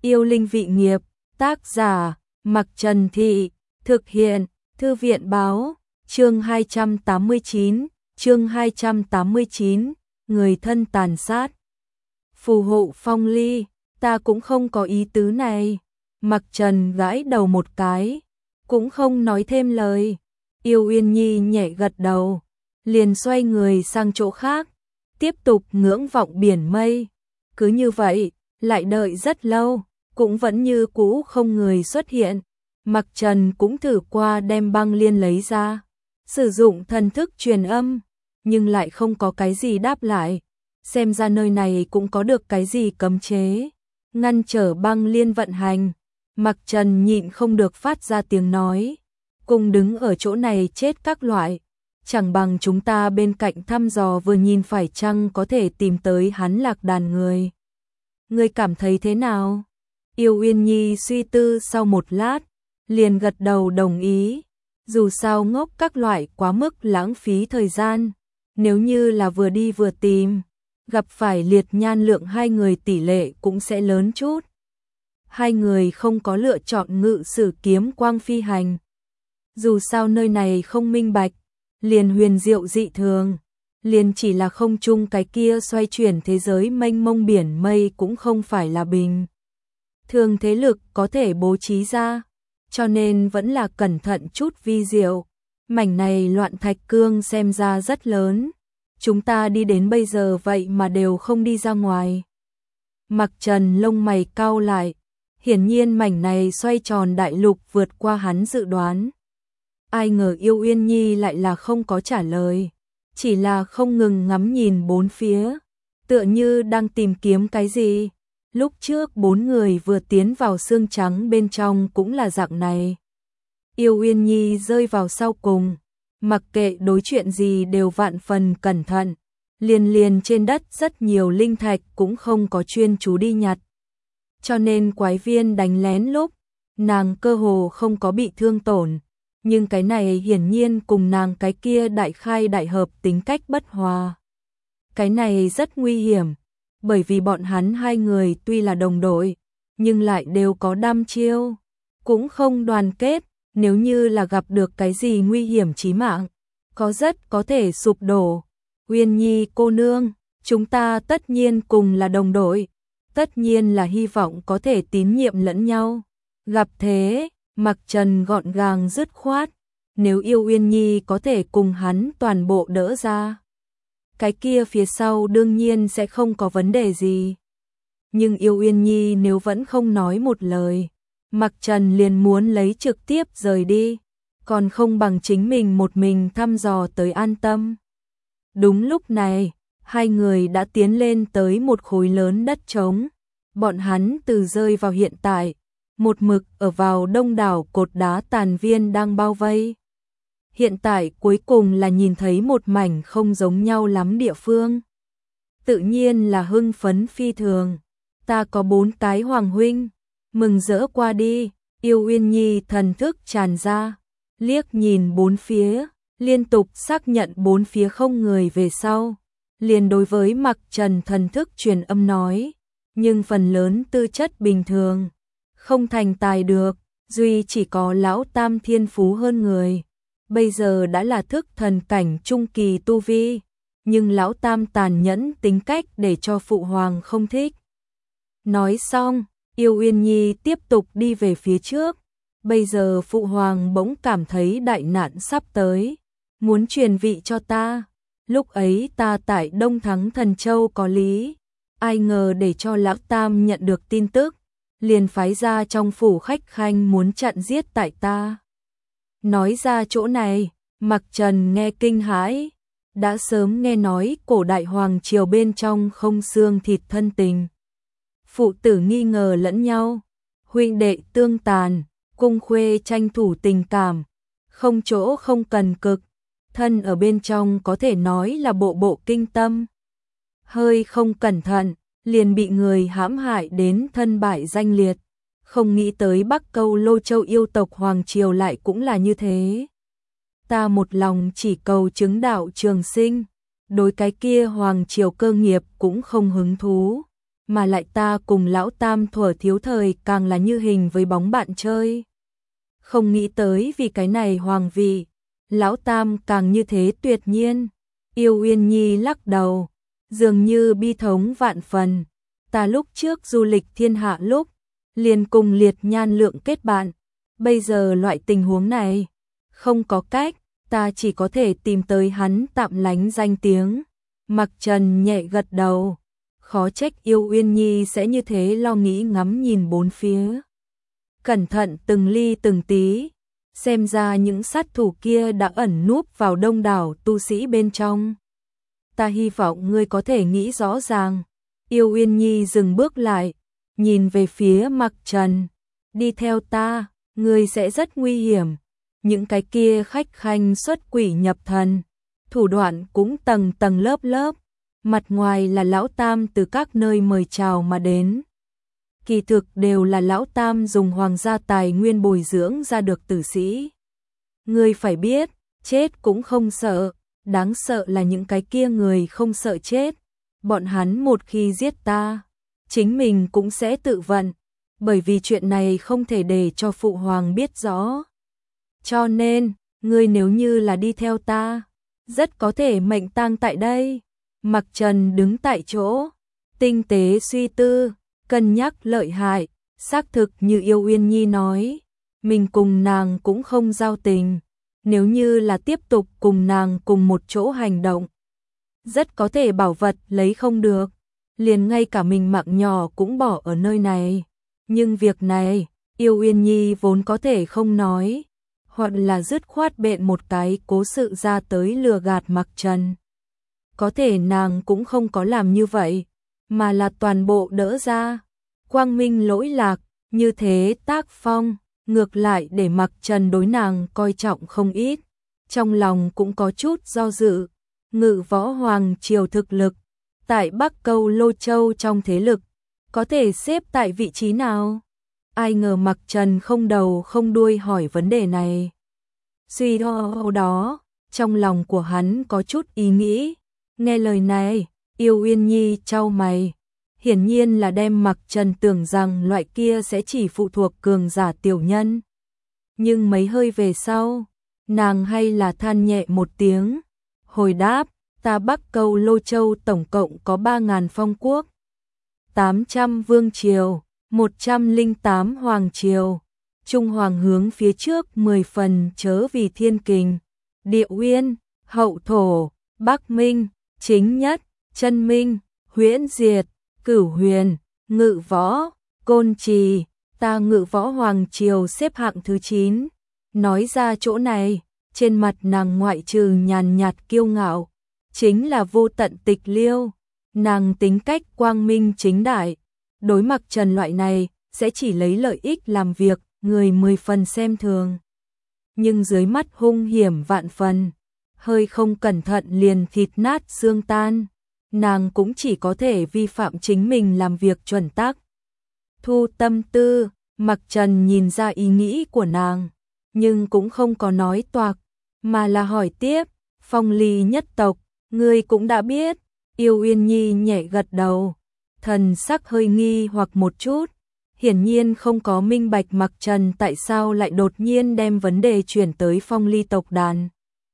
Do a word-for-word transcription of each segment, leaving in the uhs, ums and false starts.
Yêu linh vị nghiệp, tác giả, Mặc Trần Thị, thực hiện, Thư viện báo, chương hai trăm tám mươi chín, chương hai trăm tám mươi chín, người thân tàn sát. Phù hộ Phong Ly, ta cũng không có ý tứ này. Mặc Trần gãi đầu một cái, cũng không nói thêm lời. Yêu Uyên Nhi nhẹ gật đầu, liền xoay người sang chỗ khác, tiếp tục ngưỡng vọng biển mây. Cứ như vậy, lại đợi rất lâu, cũng vẫn như cũ không người xuất hiện. Mặc Trần cũng thử qua đem băng liên lấy ra, sử dụng thần thức truyền âm, nhưng lại không có cái gì đáp lại. Xem ra nơi này cũng có được cái gì cấm chế, ngăn trở băng liên vận hành. Mặc Trần nhịn không được phát ra tiếng nói, cùng đứng ở chỗ này chết các loại, chẳng bằng chúng ta bên cạnh thăm dò vừa nhìn phải chăng có thể tìm tới hắn lạc đàn người. Ngươi cảm thấy thế nào? Yêu Uyên Nhi suy tư sau một lát, liền gật đầu đồng ý. Dù sao ngốc các loại quá mức lãng phí thời gian, nếu như là vừa đi vừa tìm, gặp phải liệt nhan lượng hai người tỷ lệ cũng sẽ lớn chút. Hai người không có lựa chọn ngự sử kiếm quang phi hành. Dù sao nơi này không minh bạch, liền huyền diệu dị thường, liền chỉ là không chung cái kia xoay chuyển thế giới mênh mông biển mây cũng không phải là bình thường thế lực có thể bố trí ra, cho nên vẫn là cẩn thận chút vi diệu. Mảnh này loạn thạch cương xem ra rất lớn, chúng ta đi đến bây giờ vậy mà đều không đi ra ngoài. Mặc Trần lông mày cau lại, hiển nhiên mảnh này xoay tròn đại lục vượt qua hắn dự đoán. Ai ngờ Yêu Uyên Nhi lại là không có trả lời, chỉ là không ngừng ngắm nhìn bốn phía, tựa như đang tìm kiếm cái gì. Lúc trước bốn người vừa tiến vào xương trắng bên trong cũng là dạng này. Yêu Uyên Nhi rơi vào sau cùng, mặc kệ đối chuyện gì đều vạn phần cẩn thận, liền liền trên đất rất nhiều linh thạch cũng không có chuyên chú đi nhặt. Cho nên quái viên đánh lén lúc, nàng cơ hồ không có bị thương tổn, nhưng cái này hiển nhiên cùng nàng cái kia đại khai đại hợp tính cách bất hòa. Cái này rất nguy hiểm, bởi vì bọn hắn hai người tuy là đồng đội, nhưng lại đều có đam chiêu, cũng không đoàn kết, nếu như là gặp được cái gì nguy hiểm chí mạng, có rất có thể sụp đổ. Uyên Nhi cô nương, chúng ta tất nhiên cùng là đồng đội, tất nhiên là hy vọng có thể tín nhiệm lẫn nhau. Gặp thế, Mặc Trần gọn gàng dứt khoát, nếu Yêu Uyên Nhi có thể cùng hắn toàn bộ đỡ ra, cái kia phía sau đương nhiên sẽ không có vấn đề gì. Nhưng Yêu Uyên Nhi nếu vẫn không nói một lời, Mặc Trần liền muốn lấy trực tiếp rời đi, còn không bằng chính mình một mình thăm dò tới an tâm. Đúng lúc này, hai người đã tiến lên tới một khối lớn đất trống. Bọn hắn từ rơi vào hiện tại, một mực ở vào đông đảo cột đá tàn viên đang bao vây. Hiện tại cuối cùng là nhìn thấy một mảnh không giống nhau lắm địa phương. Tự nhiên là hưng phấn phi thường. Ta có bốn cái hoàng huynh, mừng rỡ qua đi. Yêu Uyên Nhi thần thức tràn ra, liếc nhìn bốn phía, liên tục xác nhận bốn phía không người về sau, liền đối với Mặc Trần thần thức truyền âm nói, nhưng phần lớn tư chất bình thường, không thành tài được, duy chỉ có lão tam thiên phú hơn người, bây giờ đã là thức thần cảnh trung kỳ tu vi, nhưng lão tam tàn nhẫn tính cách để cho phụ hoàng không thích. Nói xong, Yêu Uyên Nhi tiếp tục đi về phía trước. Bây giờ phụ hoàng bỗng cảm thấy đại nạn sắp tới, muốn truyền vị cho ta. Lúc ấy ta tại Đông Thắng Thần Châu có lý, ai ngờ để cho lão tam nhận được tin tức, liền phái ra trong phủ khách khanh muốn chặn giết tại ta. Nói ra chỗ này, Mặc Trần nghe kinh hãi, đã sớm nghe nói cổ đại hoàng triều bên trong không xương thịt thân tình. Phụ tử nghi ngờ lẫn nhau, huynh đệ tương tàn, cung khuê tranh thủ tình cảm, không chỗ không cần cực, thân ở bên trong có thể nói là bộ bộ kinh tâm. Hơi không cẩn thận, liền bị người hãm hại đến thân bại danh liệt, không nghĩ tới Bắc Câu Lô Châu yêu tộc hoàng triều lại cũng là như thế. Ta một lòng chỉ cầu chứng đạo trường sinh, đối cái kia hoàng triều cơ nghiệp cũng không hứng thú, mà lại ta cùng lão Tam thuở thiếu thời càng là như hình với bóng bạn chơi. Không nghĩ tới vì cái này hoàng vị, lão Tam càng như thế tuyệt nhiên. Yêu Uyên Nhi lắc đầu, dường như bi thống vạn phần. Ta lúc trước du lịch thiên hạ lúc, liền cùng Liệt Nhan Lượng kết bạn. Bây giờ loại tình huống này, không có cách, ta chỉ có thể tìm tới hắn tạm lánh danh tiếng. Mặc Trần nhẹ gật đầu, khó trách Yêu Uyên Nhi sẽ như thế lo nghĩ ngắm nhìn bốn phía. Cẩn thận từng ly từng tí, xem ra những sát thủ kia đã ẩn núp vào đông đảo tu sĩ bên trong. Ta hy vọng ngươi có thể nghĩ rõ ràng. Yêu Uyên Nhi dừng bước lại, nhìn về phía Mặc Trần. Đi theo ta, ngươi sẽ rất nguy hiểm. Những cái kia khách khanh xuất quỷ nhập thần, thủ đoạn cũng tầng tầng lớp lớp. Mặt ngoài là lão Tam từ các nơi mời chào mà đến. Kỳ thực đều là lão Tam dùng hoàng gia tài nguyên bồi dưỡng ra được tử sĩ. Ngươi phải biết, chết cũng không sợ, đáng sợ là những cái kia người không sợ chết. Bọn hắn một khi giết ta, chính mình cũng sẽ tự vận, bởi vì chuyện này không thể để cho phụ hoàng biết rõ. Cho nên, ngươi nếu như là đi theo ta, rất có thể mệnh tang tại đây. Mặc Trần đứng tại chỗ, tinh tế suy tư, cân nhắc lợi hại, xác thực như Yêu Uyên Nhi nói, mình cùng nàng cũng không giao tình, nếu như là tiếp tục cùng nàng cùng một chỗ hành động, rất có thể bảo vật lấy không được, liền ngay cả mình mạng nhỏ cũng bỏ ở nơi này. Nhưng việc này, Yêu Uyên Nhi vốn có thể không nói, hoặc là dứt khoát bện một cái cố sự ra tới lừa gạt Mặc Trần. Có thể nàng cũng không có làm như vậy, mà là toàn bộ đỡ ra. Quang minh lỗi lạc, như thế tác phong, ngược lại để Mặc Trần đối nàng coi trọng không ít. Trong lòng cũng có chút do dự, Ngự Võ Hoàng triều thực lực, tại Bắc Câu Lô Châu trong thế lực, có thể xếp tại vị trí nào? Ai ngờ Mặc Trần không đầu không đuôi hỏi vấn đề này. Suy đo đó, trong lòng của hắn có chút ý nghĩ. Nghe lời này, Yêu Uyên Nhi chau mày, hiển nhiên là đem Mặc Trần tưởng rằng loại kia sẽ chỉ phụ thuộc cường giả tiểu nhân. Nhưng mấy hơi về sau, nàng hay là than nhẹ một tiếng, hồi đáp, ta Bắc Câu Lô Châu tổng cộng có ba nghìn phong quốc, tám trăm vương triều, một trăm lẻ tám hoàng triều, Trung Hoàng hướng phía trước mười phần chớ vì thiên kình, Địa Uyên, Hậu Thổ, Bắc Minh, Chính Nhất, Chân Minh, Huyễn Diệt, Cửu Huyền, Ngự Võ, Côn Trì, ta Ngự Võ Hoàng triều xếp hạng thứ chín. Nói ra chỗ này, trên mặt nàng ngoại trừ nhàn nhạt kiêu ngạo, chính là vô tận tịch liêu. Nàng tính cách quang minh chính đại, đối Mặc Trần loại này sẽ chỉ lấy lợi ích làm việc, người mười phần xem thường. Nhưng dưới mắt hung hiểm vạn phần, hơi không cẩn thận liền thịt nát xương tan, nàng cũng chỉ có thể vi phạm chính mình làm việc chuẩn tắc. Thu tâm tư, Mặc Trần nhìn ra ý nghĩ của nàng, nhưng cũng không có nói toạc, mà là hỏi tiếp, Phong Ly nhất tộc, ngươi cũng đã biết. Yêu Uyên Nhi nhẹ gật đầu, thần sắc hơi nghi hoặc một chút, hiển nhiên không có minh bạch Mặc Trần tại sao lại đột nhiên đem vấn đề chuyển tới Phong Ly tộc đàn.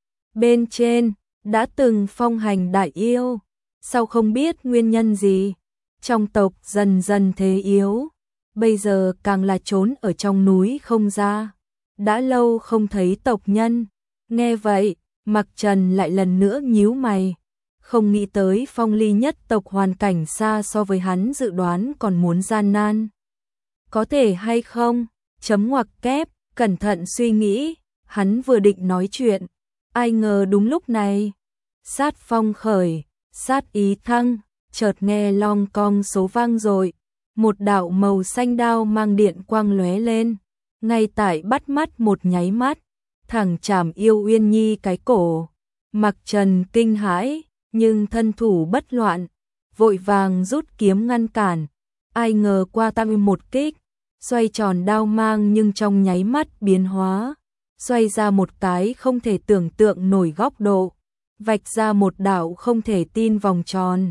Bên trên, đã từng phong hành đại yêu, sao không biết nguyên nhân gì, trong tộc dần dần thế yếu, bây giờ càng là trốn ở trong núi không ra, đã lâu không thấy tộc nhân. Nghe vậy, Mặc Trần lại lần nữa nhíu mày, không nghĩ tới Phong Ly nhất tộc hoàn cảnh xa so với hắn dự đoán còn muốn gian nan. Có thể hay không? Chấm ngoặc kép, cẩn thận suy nghĩ, hắn vừa định nói chuyện, ai ngờ đúng lúc này, sát phong khởi, sát ý thăng, chợt nghe long cong số vang rồi, một đạo màu xanh đao mang điện quang lóe lên, ngay tại bắt mắt một nháy mắt, thẳng chạm Yêu Uyên Nhi cái cổ. Mặc Trần kinh hãi, nhưng thân thủ bất loạn, vội vàng rút kiếm ngăn cản, ai ngờ qua tăng một kích, xoay tròn đao mang nhưng trong nháy mắt biến hóa, xoay ra một cái không thể tưởng tượng nổi góc độ, vạch ra một đạo không thể tin vòng tròn,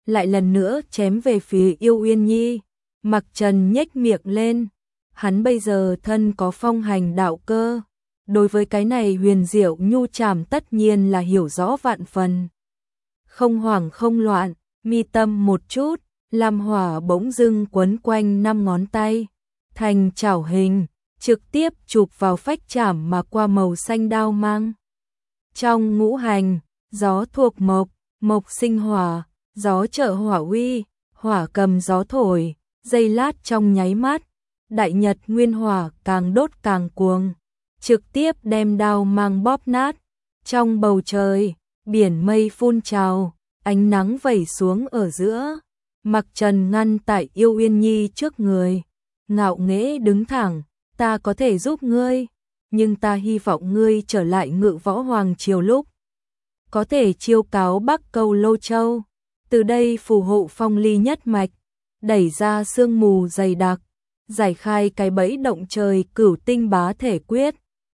lại lần nữa chém về phía Yêu Uyên Nhi. Mặc Trần nhếch miệng lên, hắn bây giờ thân có phong hành đạo cơ, đối với cái này huyền diệu nhu trảm tất nhiên là hiểu rõ vạn phần. Không hoảng không loạn, mi tâm một chút, lam hỏa bỗng dưng quấn quanh năm ngón tay, thành chảo hình, trực tiếp chụp vào phách chảm mà qua màu xanh đao mang. Trong ngũ hành, gió thuộc mộc, mộc sinh hỏa, gió trợ hỏa uy, hỏa cầm gió thổi, giây lát trong nháy mắt, đại nhật nguyên hỏa càng đốt càng cuồng, trực tiếp đem đao mang bóp nát. Trong bầu trời, biển mây phun trào, ánh nắng vẩy xuống ở giữa. Mặc Trần ngăn tại Yêu Uyên Nhi trước người, ngạo nghễ đứng thẳng, ta có thể giúp ngươi, nhưng ta hy vọng ngươi trở lại Ngự Võ Hoàng triều lúc có thể chiêu cáo Bắc Câu Lô Châu, từ đây phù hộ Phong Ly nhất mạch, đẩy ra sương mù dày đặc, giải khai cái bẫy động trời Cửu Tinh Bá Thể Quyết.